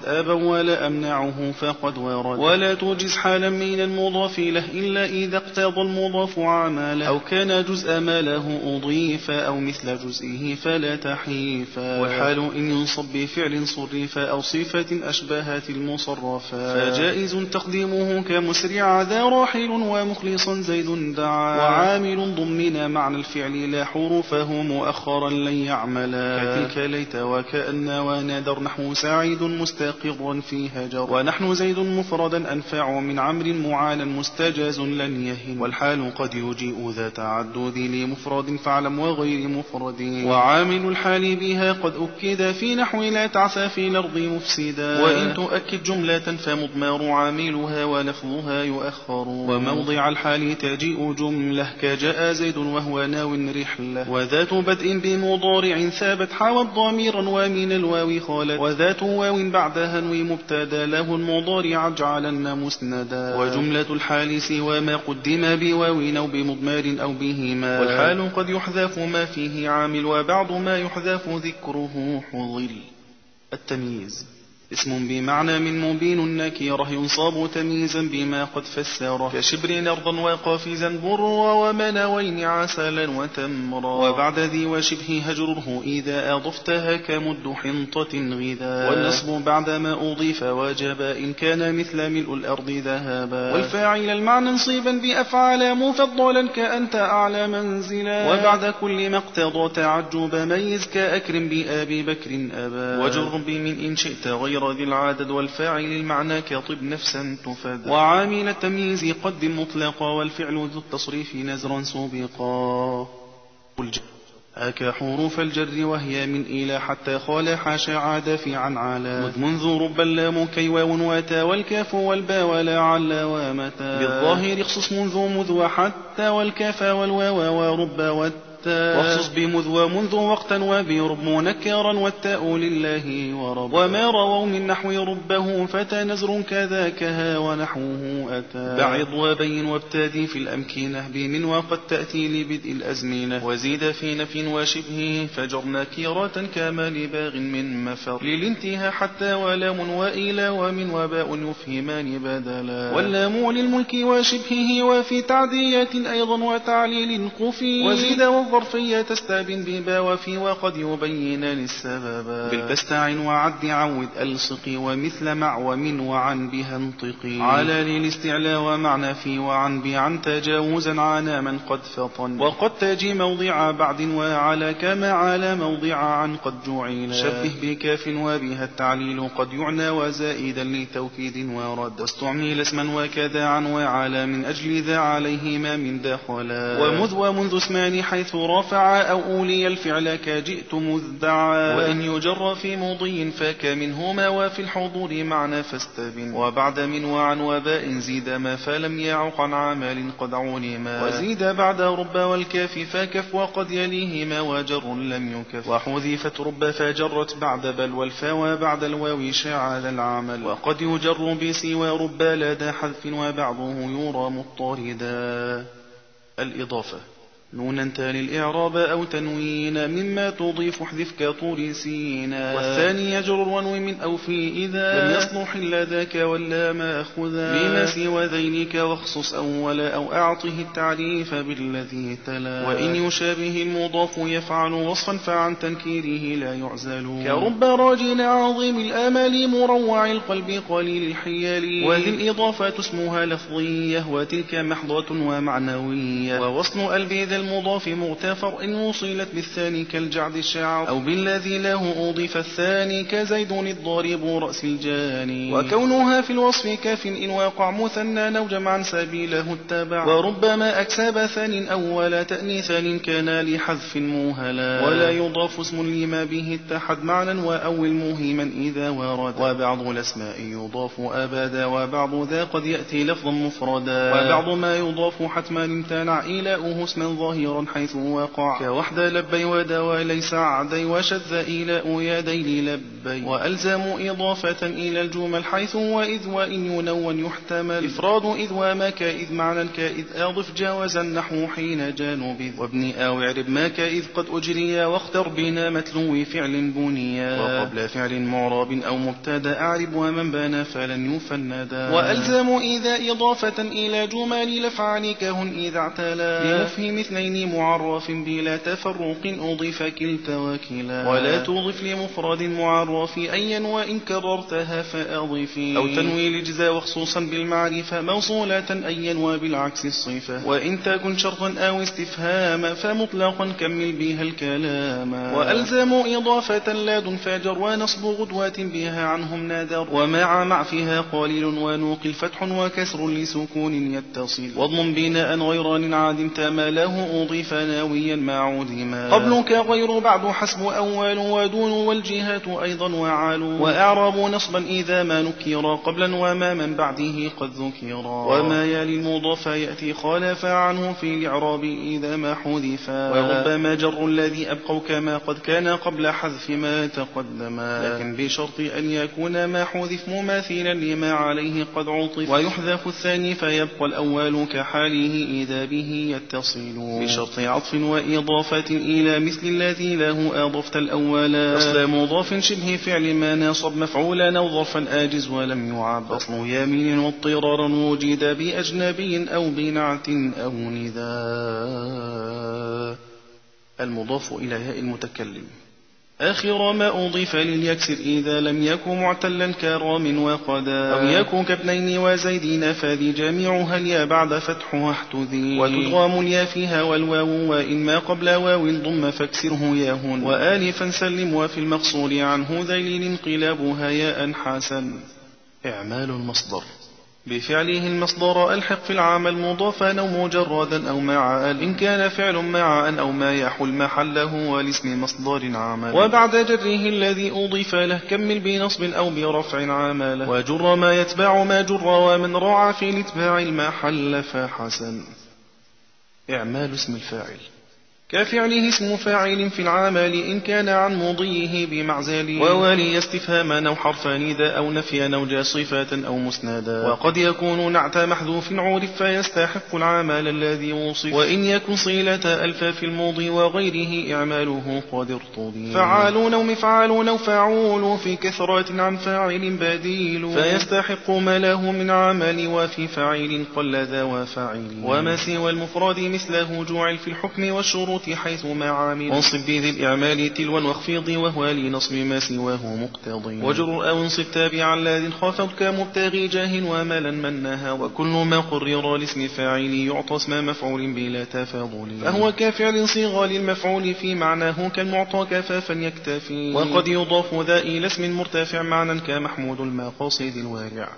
أبى ولا أمنعه فقد ورد. ولا توجز حالا من المضاف له إلا إذا اقتضى المضاف عمله أو كان جزء ما له أضيف أو مثل جزئه فلا تحيفا. والحال إن ينصب بفعل صرف أو صفة أشبهت المصرفا فجائز تقديمه كمسرع ذا راحل ومخلصا زيد دعا وعامل ضمن معنى الفعل لا حروفه مؤخرا لن يعملا كتلك ليت وكأن ونادر نحو سعيد مستقرا في هجر ونحن زيد مفردا أنفع من عمر معانا مستجاز لن يهن. والحال قد يجيء ذا تعدد لمفرد فاعلم وغير مفرد وعامل الحال بها قد أكد في نحو لا تعثى في الأرض مفسدا وإن تؤكد جملة فمضمار عاملها ولفظها يؤخر وموضع الحال تجيء جملة كجاء زيد وهو ناو رحلة وذات بدء بمضارع ثابت حوت ضميرا ومن الواو خالت وذات واو بعدها نوي مبتدا له المضارع اجعلن مسندا وجملة الحال سوى ما قدم بواو أو بمضمار أو بهما. والحال قد يحذف ما فيه عامل وبعض ما يحذف ذكره حضل. التمييز اسم بمعنى من مبين النكيرة ينصاب تمييزا بما قد فسره كشبر أرضا وقافزا برا ومنوين عسلا وتمرا وبعد ذي وشبه هجره إذا أضفتها كمد حنطة غذا والنصب بعدما أضيف وجب إن كان مثل ملء الأرض ذهبا والفاعل المعنى نصيبا بأفعال مفضلا كأنت أعلى منزلا وبعد كل ما اقتضى تعجب ميز كأكرم بأبي بكر أبا وجر بمن إن شئت غير ذي العدد والفاعل المعنى كطب نفسا تفد وعامل التمييز قدم مطلقا والفعل ذو التصريف نزرا سبقا. أكا حروف الجر وهي من إلى حتى خال حاشا عاد في عن علا منذ رب اللام كي واو واتا والكاف والبا ولا علا ومتى بالظاهر اخصص منذ وحتى والكاف والواو ورب واتا واخصص بمذ ومنذ وقتا وبرب منكرا والتاء لله ورب وما رووا من نحو ربه فتى نزر كذاكها ونحوه أتى بعض وبين وابتدي في الأمكنة بمن وقد تأتي لبدء الأزمنة وزيد في نفي وشبهه فجر نكيرة كما لباغ من مفر للانتهاء حتى ولام وإلى ومن وباء يفهمان بدلا واللام للملك وشبهه وفي تعدية أيضا وتعليل قفي وزيد الظرفية تستابن ببا وفي وقد يبين للسبب بالبستع وعد عود ألصقي ومثل مع ومن وعن بها انطقي على للاستعلاء ومعنى في وعن بعن تجاوزا عنا من قد فطن وقد تجي موضع بعد وعلى كما على موضع عن قد جعل شبه بكاف وبها التعليل قد يعنى وزائدا لتوكيد ورد واستعمل اسما وكذا عن وعلى من أجل ذا عليهما من دخلا ومنذ اسمان حيث رفع أو أولي الفعل كجئت مذدعا وإن يجر في مضي فك منهما وفي الحضور معنى فاستبن وبعد من وعن وباء زيد ما فلم يعق عن عمل قد علما وزيد بعد رب والكاف فكف وقد يليهما وجر لم يكف وحذفت رب فجرت بعد بل والفاوى بعد الواو شاع ذا العمل وقد يجر بسوى رب لدى حذف وبعضه يرى مضطردا. الإضافة نونا تالي الإعراب أو تنوين مما تضيف احذف كطور سينا والثاني يجر ونو من أو في إذا لم يصلح إلا ذاك ولا ما أخذا لما سوى ذينك واخصص أولا أو أعطه التعريف بالذي تلا وإن يشابه المضاف يفعل وصفا فعن تنكيره لا يعزل كرب راجل عظيم الأمل مروع القلب قليل الحيال وذي الإضافة اسمها لفظية وتلك محضة ومعنوية ووصل البيذ المضاف مغتفر إن وصلت بالثاني كالجعد الشعر أو بالذي له أضيف الثاني كزيد الضارب رأس الجاني وكونها في الوصف كاف إن واقع مثنى أو جمعا سبيله التبع وربما أكسب ثان أول تأنيثا كان لحذف موهلا ولا يضاف اسم لما به اتحد معنى وأول مهما إذا ورد وبعض الأسماء يضاف أبدا وبعض ذا قد يأتي لفظا مفردا وبعض ما يضاف حتما امتنع إلاؤه اسما ظاهرا حيث وقع كوحد لبي ودوى ليس عدي وشذ إلى يدي لبي وألزم إضافة إلى الجمل حيث وإذ وإن ينون يحتمل إفراد إذ وما كإذ معنى كإذ أضف جاوز النحو حين جانب وابن أو اعرب ما كإذ قد أجري واختر بنا متلو فعل بنيا وقبل فعل معرب أو مبتدا أعرب ومن بان فلن يفندا وألزم إذا إضافة إلى جمال الأفعال كهن إذا اعتلى لمفهم اثنين معرف بلا تفرق أضيف كلتا وكلا ولا تضف لمفرد معرف أيا وإن كررتها فأضيفي أو تنوي الإجزاء وخصوصا بالمعرفة موصولة أيا وبالعكس الصفة وإن تكن شرطا أو استفهاما فمطلقا كمل بها الكلام وألزم إضافة لاد فاجر ونصب غدوة بها عنهم نادر ومع فيها قليل ونوقل فتح وكسر لسكون يتصل واضم بناء غير عاد تما له أضيف ناويا مع عدما قبلك غير بعد حسب أول ودون والجهات أيضا وعال وأعرب نصبا إذا ما نكر قبلا وما من بعده قد ذكر وما يلي المضاف يأتي خالف عنه في الإعراب إذا ما حذفا وربما جر الذي أبقوا كما قد كان قبل حذف ما تقدما لكن بشرط أن يكون ما حذف مماثلا لما عليه قد عطف ويحذف الثاني فيبقى الأول كحاله إذا به يتصل بشرط عطف وإضافة إلى مثل الذي له أضفت الأول أصل مضاف شبه فعل ما ناصب مفعولا أو ظرفا آجز ولم يعب أصل يمين واضطرارا وجد بأجنبي أو بنعت أو نداء المضاف إلى ياء المتكلم آخر ما أضيف لليكسر إذا لم يكن معتلا كرام وقدا أو يكن كابنين وزيدين فذي جميعها اليا بعد فتحها احتذي وتدغام اليا فيها والواو وإن ما قبل واو ضم فاكسره ياهن وآلفا سلم وفي المقصور عنه ذيل انقلابها ياء حسن إعمال المصدر بفعله المصدر ألحق في العمل مضافا أو مجردا أو مع إن كان فعل مع أو ما يحل محله والاسم مصدر عمل وبعد جره الذي أضيف له كمل بنصب أو برفع عمله وجر ما يتبع ما جر ومن رعى في الاتباع المحل فحسن إعمال اسم الفاعل كفعله اسم فاعل في العمل إن كان عن مضيه بمعزل ووالي استفهاما أو حرف نداء أو نفيا أو جاصفة أو مسندا وقد يكون نعت محذوف عورف فيستحق العمل الذي وصف وإن يكن صيلة ألف في الماضي وغيره إعماله قد ارتضي فعالون أو مفعالون أو فعول في كثرة عن فاعل بديل فيستحق ما له من عمل وفي فاعل قل ذا وفاعل وما سوى المفرد مثله جعل في الحكم والشروط حيث ما عامل وانصب بذي الإعمال تلوا واخفض وهو لنصب ما سواه مقتضي وجر أو انصب تابعا الذي خافض كمبتغي جاه وملا منها وكل ما قرر لاسم فاعل يعطى اسم مفعول بلا تفاضل فهو كفعل صيغة للمفعول في معناه كالمعطى كفافا يكتفي وقد يضاف ذا إلى اسم مرتفع معنى كمحمود المقاصد الوارع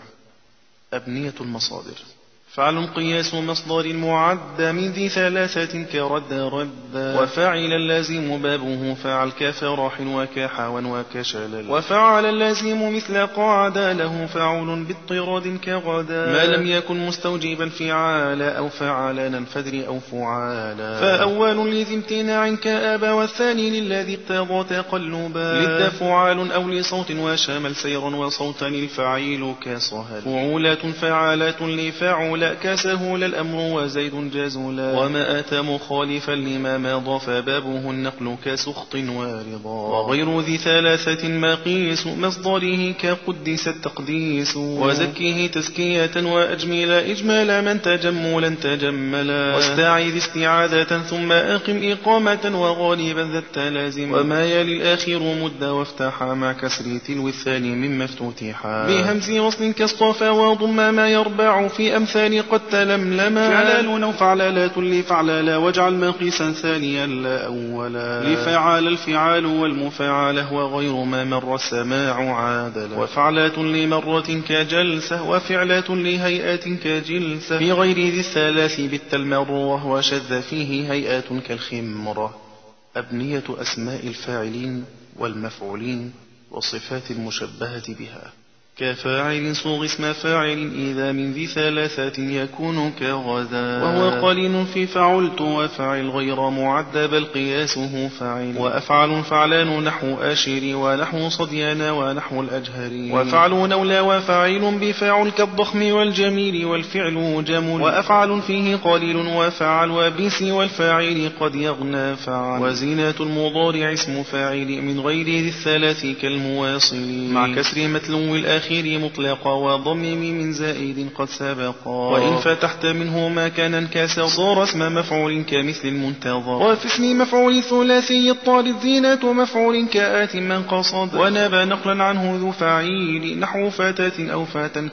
أبنية المصادر فعل قياس مصدر معد من ذي ثلاثة كرد رد وفاعل اللازم بابه فعل كفرح وكحوا وكشلل وفعل اللازم مثل قعد له فعل باضطراد كغدا ما لم يكن مستوجبا فعال أو فعلا فدر أو فعالا فأول لذي امتناع كأبا والثاني للذي اقتضى تقلبا للد فعال أو لصوت وشمل سيرا وصوتا الفعيل كصهل فعولات فعالات لفعل كسهول الأمر وزيد جزولا وما أتى مخالفا لما مضى فبابه النقل كسخط ورضا وغير ذي ثلاثة مقيس مصدره كقدس التقديس وزكيه تزكية وأجمل إجمال من تجملا تجملا واستعيذ استعاذة ثم أقم إقامة وغالبا ذا التلازم وما يلي الآخر مد وافتح مع كسر تلو الثاني من مفتوتحا بهمز وصل كاصطفى وضم ما يربع في أمثال قد تلملما فعلال أو فعلالات لفعلالا واجعل مقيسا ثانيا لا أولا لفعال الفعال والمفاعله وغير ما مر السماع عادلا وفعلات لمرة كجلسة وفعلات لهيئات كجلسة في غير ذي الثلاث بالتلمر وهو شذ فيه هيئات كالخمرة أبنية أسماء الفاعلين والمفعولين والصفات المشبهة بها كفاعل صوغ اسم فاعل إذا من ذي ثلاثة يكون كغدا، وهو قليل في فعلت وفعل غير معدب القياسه فعل، وأفعل فعلان نحو آشر ونحو صديان ونحو الأجهر، وفعل نولى وفاعل بفاعل كالضخم والجميل والفعل جمل، وأفعل فيه قليل وفعل وبس والفاعل قد يغنى فعل، وزينة المضارع اسم فاعل من غير ذي الثلاث كالمواصل مع كسر متلو الآخر مطلقا وضمم من زائد قد سبقا، وإن فتحت منه ما كان انكسر صار اسم مفعول كمثل المنتظر، وفي اسم مفعول ثلاثي الطارد زينة مفعول كآت من قصد، ونبى نقلا عنه ذو فعيل نحو فتاة أو فتى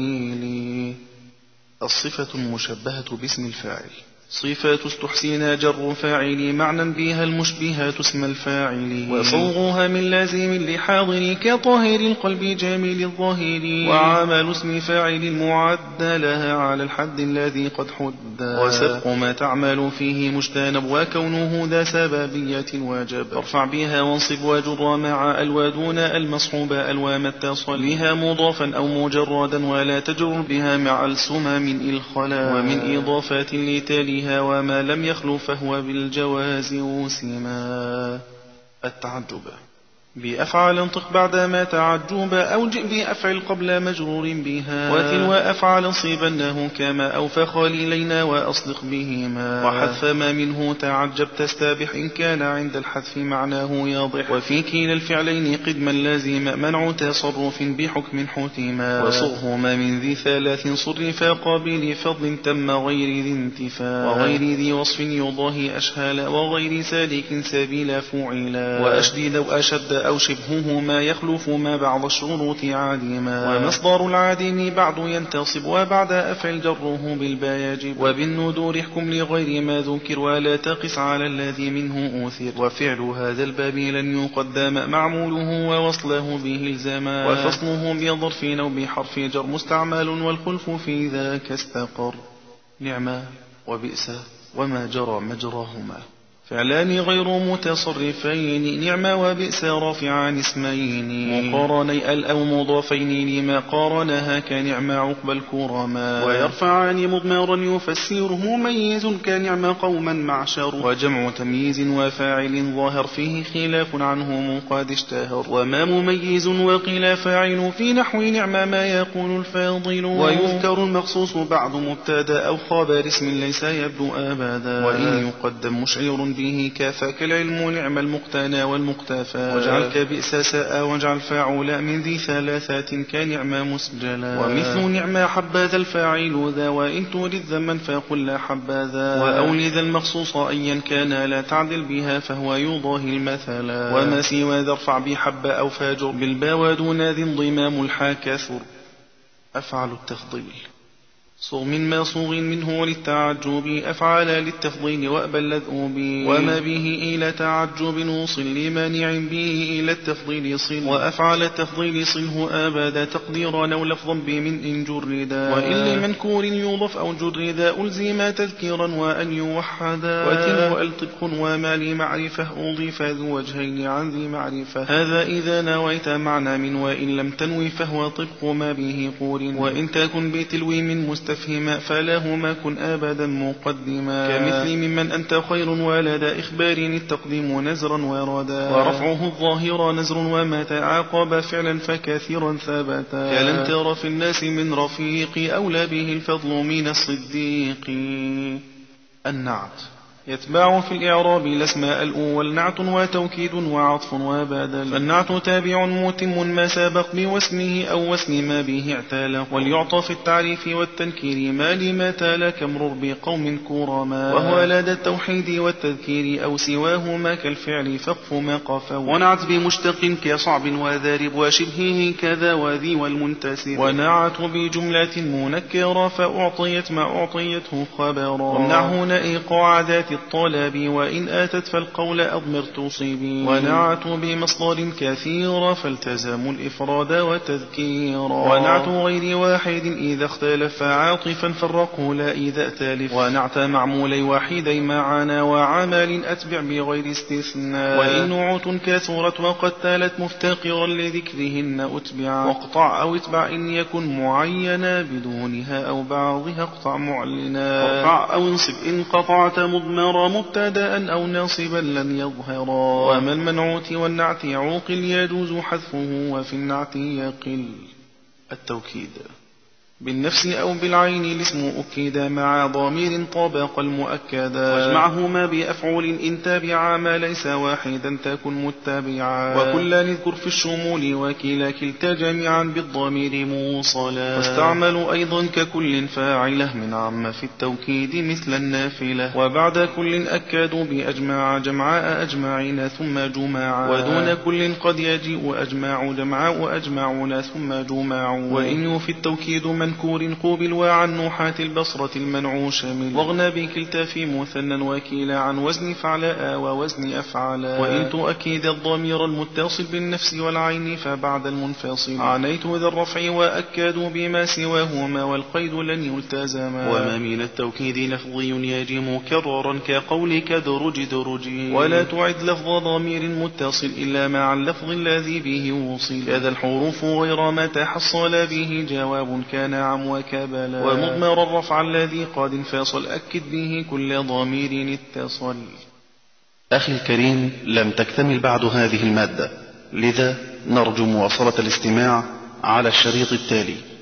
كحيل. الصفة المشبهة باسم الفاعل. صفات استحسن جر فاعل معنى بها المشبهات اسم الفاعل، وصوغها من لازم لحاضر كطاهر القلب جامل الظاهر، وعمل اسم فاعل معد لها على الحد الذي قد حد، وسبق ما تعمل فيه مجتنب وكونه ذا سببية واجب، ارفع بها وانصب وجر مع الودون المصحوب الوام اتصل بها مضافا أو مجردا، ولا تجر بها مع السمى من الخلا، ومن إضافات لتاليها وما لم يخلو فهو بالجواز وسما. التعجب بأفعل انطق بعدما تعجب أو جئ بأفعل قبل مجرور بها، وتلو أفعل صيبنه كما أو فخليلينا وأصدق بهما، وحذف ما منه تعجب تستابح إن كان عند الحذف معناه يضح، وفي كلا الفعلين قدما لازم منع تصرف بحكم حتما، وصغهما من ذي ثلاث صرف قابل فضل تم غير ذي انتفاء، وغير ذي وصف يضاهي أشهال، وغير سالك سبيل فعلا، وأشدد وأشد أو شبهه ما يخلف ما بعض الشروط عادما، ومصدر العادم بعد ينتصب وبعد أفعل جره بالبا يجب، وبالندور احكم لغير ما ذكر ولا تقس على الذي منه أوثر، وفعل هذا الباب لن يقدم معموله ووصله به الزما، وفصله بظرف أو بحرف جر مستعمل والخلف في ذاك استقر. نعم وبئس وما جرى مجراهما فعلان غير متصرفين، نعم وبئس رافعان اسمين، مقارني أو مضافين لما قارنها كنعم عقب الكرما، ويرفعان مضمرا يفسره مميز كنعم قوما معشر، وجمع تمييز وفاعل ظاهر فيه خلاف عنه قد اشتهر، وما مميز وقيل فاعل في نحو نعم ما يقول الفاضل، ويذكر المخصوص بعد مبتدا أو خبر اسم ليس يبدو أبدا، وإن يقدم مشعر به كافاك العلم نعم المقتنى والمقتفى، واجعل كبئس ساء واجعل فاعل من ذي ثلاثات كنعم مسجلا، ومثل نعم حبذا الفاعل ذا، وإن تريد ذما فقل لا حبذا، وأولذا المخصوص أيا كان لا تعدل بها فهو يضاهي المثلا، وما سوى ذا ارفع بحب أو فاجر بالبا ودون ذي انضمام الحاكثر. أفعل التفضيل صغ من ما صغ منه للتعجب أفعل للتفضيل وأبى اللذؤوب، وما به إلى تعجب وصل لمانع به إلى التفضيل صل، وأفعل التفضيل صله أبدا تقديرا أو لفظا بمن إن جردا، وإن لمنكور يوضف أو جردا ألزم تذكيرا وأن يوحدا، وتلو الطبق وما لمعرفة أضيف ذو وجهين عن ذي معرفة، هذا إذا نويت معنى من، وإن لم تنوي فهو طبق ما به قورن، وإن تكن بتلو من مستفهما فلهما كن أبدا مقدما، كمثل ممن أنت خير ولدى إخبار التقديم نزرا وردا، ورفعه الظاهر نزر وما تعاقب فعلا فكثيرا ثبتا، كلم تر في الناس من رفيق أولى به الفضل من الصديق. النعت يتبع في الإعراب الأسماء الأول نعت وتوكيد وعطف وبدل، فالنعت تابع متم ما سبق بوسمه أو وسم ما به اعتلق، وليعطى في التعريف والتنكير ما لما تالا كمرر بقوم كرما، وهو لدى التوحيد والتذكير أو سواهما كالفعل فقف ما قفا، ونعت بمشتق كصعب وذارب وشبهه كذا وذي والمنتسب، ونعت بجملة منكرة فأعطيت ما أعطيته خبرا، وامنع هنا إيقاع ذات الطلب وإن آتت فالقول أضمر تصيبي ونعت بمصدر كثير فالتزموا الإفراد وتذكيرا ونعت غير واحد إذا اختلف عاطفا فرقه لا إذا ائتلف ونعت معمولي واحدي معنا وعمل أتبع بغير استثناء وإن نعوت كثرت وقد تالت مفتقرا لذكرهن أتبعا واقطع أو اتبع إن يكن معينا بدونها أو بعضها اقطع معلنا وارفع أو انصب إن قطعت مضمرا مبتدأ أو ناصبا لن يظهرا وما المنعوت والنعت عوقل يجوز حذفه وفي النعت يقل. التوكيد بالنفس أو بالعين الاسم أكد مع ضمير طابق المؤكدا واجمعهما بأفعول إن تابعا ما ليس واحدا تكن متبعا وكلا نذكر في الشمول وكلا كلتا جميعا بالضمير موصلا واستعملوا أيضا ككل فاعله من عم في التوكيد مثل النافلة وبعد كل أكدوا بأجمع جمعاء أجمعين ثم جماعا ودون كل قد يجيء أجمع جمعاء أجمعون ثم جماع وإن في التوكيد منكور قوبل وعن نوحات البصرة المنعو شمل واغنى بكلتا في مثنى وكيلا عن وزن فعلاء ووزن أفعلا وإن تؤكد الضمير المتصل بالنفس والعين فبعد المنفصل عنيت ذا الرفع وأكدوا بما سواهما والقيد لن يلتزما وما من التوكيد لفظي يجي مكررا كقولك درج درجي ولا تعد لفظ ضمير متصل إلا مع اللفظ الذي به وصل كذا الحروف غير ما تحصل به جواب كان عم وكبلا ومضمر الرفع الذي قد انفصل أكد به كل ضمير اتصل. أخي الكريم، لم تكتمل بعد هذه المادة، لذا نرجو مواصلة الاستماع على الشريط التالي.